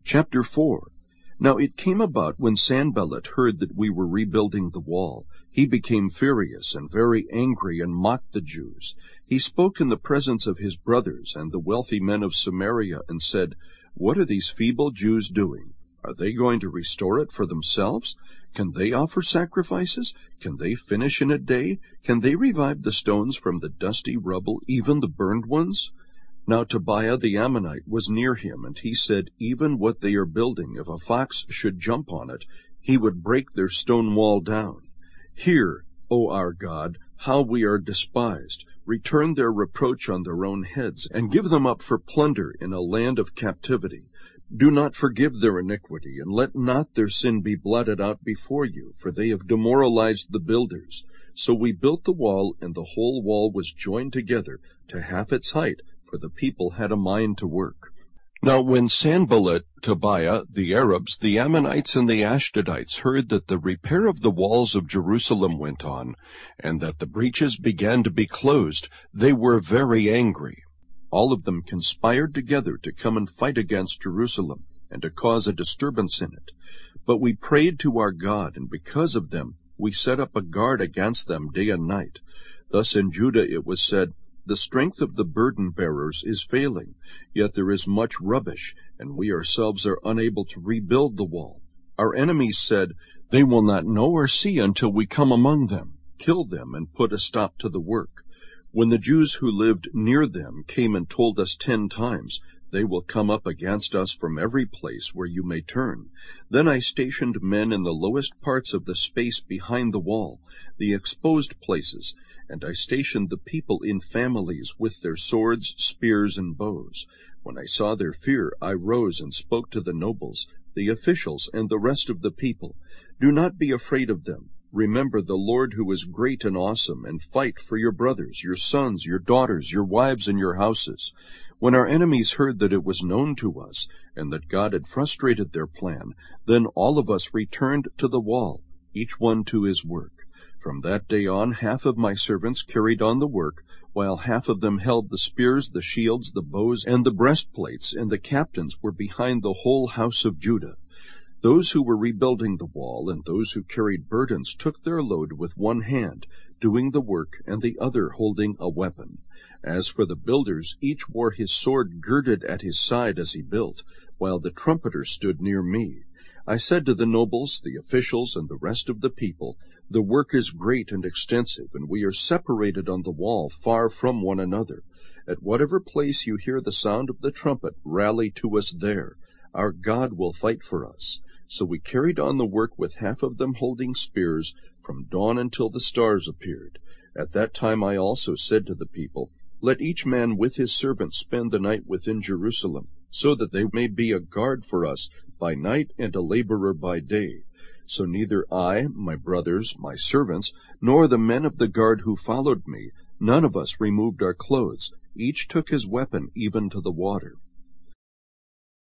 Chapter 4. Now it came about when Sanballat heard that we were rebuilding the wall, he became furious and very angry and mocked the Jews. He spoke in the presence of his brothers and the wealthy men of Samaria and said, "What are these feeble Jews doing? Are they going to restore it for themselves? Can they offer sacrifices? Can they finish in a day? Can they revive the stones from the dusty rubble, even the burned ones?" Now Tobiah the Ammonite was near him, and he said, "Even what they are building, if a fox should jump on it, he would break their stone wall down. Hear, O our God, how we are despised. Return their reproach on their own heads, and give them up for plunder in a land of captivity. Do not forgive their iniquity, and let not their sin be blotted out before you, for they have demoralized the builders." So we built the wall, and the whole wall was joined together to half its height, for the people had a mind to work. Now when Sanballat, Tobiah, the Arabs, the Ammonites, and the Ashdodites heard that the repair of the walls of Jerusalem went on, and that the breaches began to be closed, they were very angry. All of them conspired together to come and fight against Jerusalem, and to cause a disturbance in it. But we prayed to our God, and because of them we set up a guard against them day and night. Thus in Judah it was said, "The strength of the burden-bearers is failing, yet there is much rubbish, and we ourselves are unable to rebuild the wall." Our enemies said, "They will not know or see until we come among them, kill them, and put a stop to the work." When the Jews who lived near them came and told us 10 times, "They will come up against us from every place where you may turn," then I stationed men in the lowest parts of the space behind the wall, the exposed places, and I stationed the people in families with their swords, spears, and bows. When I saw their fear, I rose and spoke to the nobles, the officials, and the rest of the people. "Do not be afraid of them. Remember the Lord who is great and awesome, and fight for your brothers, your sons, your daughters, your wives, and your houses." When our enemies heard that it was known to us, and that God had frustrated their plan, then all of us returned to the wall, each one to his work. From that day on, half of my servants carried on the work, while half of them held the spears, the shields, the bows, and the breastplates, and the captains were behind the whole house of Judah. Those who were rebuilding the wall and those who carried burdens took their load with one hand, doing the work, and the other holding a weapon. As for the builders, each wore his sword girded at his side as he built, while the trumpeter stood near me. I said to the nobles, the officials, and the rest of the people, "The work is great and extensive, and we are separated on the wall far from one another. At whatever place you hear the sound of the trumpet, rally to us there. Our God will fight for us." So we carried on the work with half of them holding spears from dawn until the stars appeared. At that time I also said to the people, "Let each man with his servant spend the night within Jerusalem, so that they may be a guard for us by night and a laborer by day." So neither I, my brothers, my servants, nor the men of the guard who followed me, none of us removed our clothes. Each took his weapon even to the water.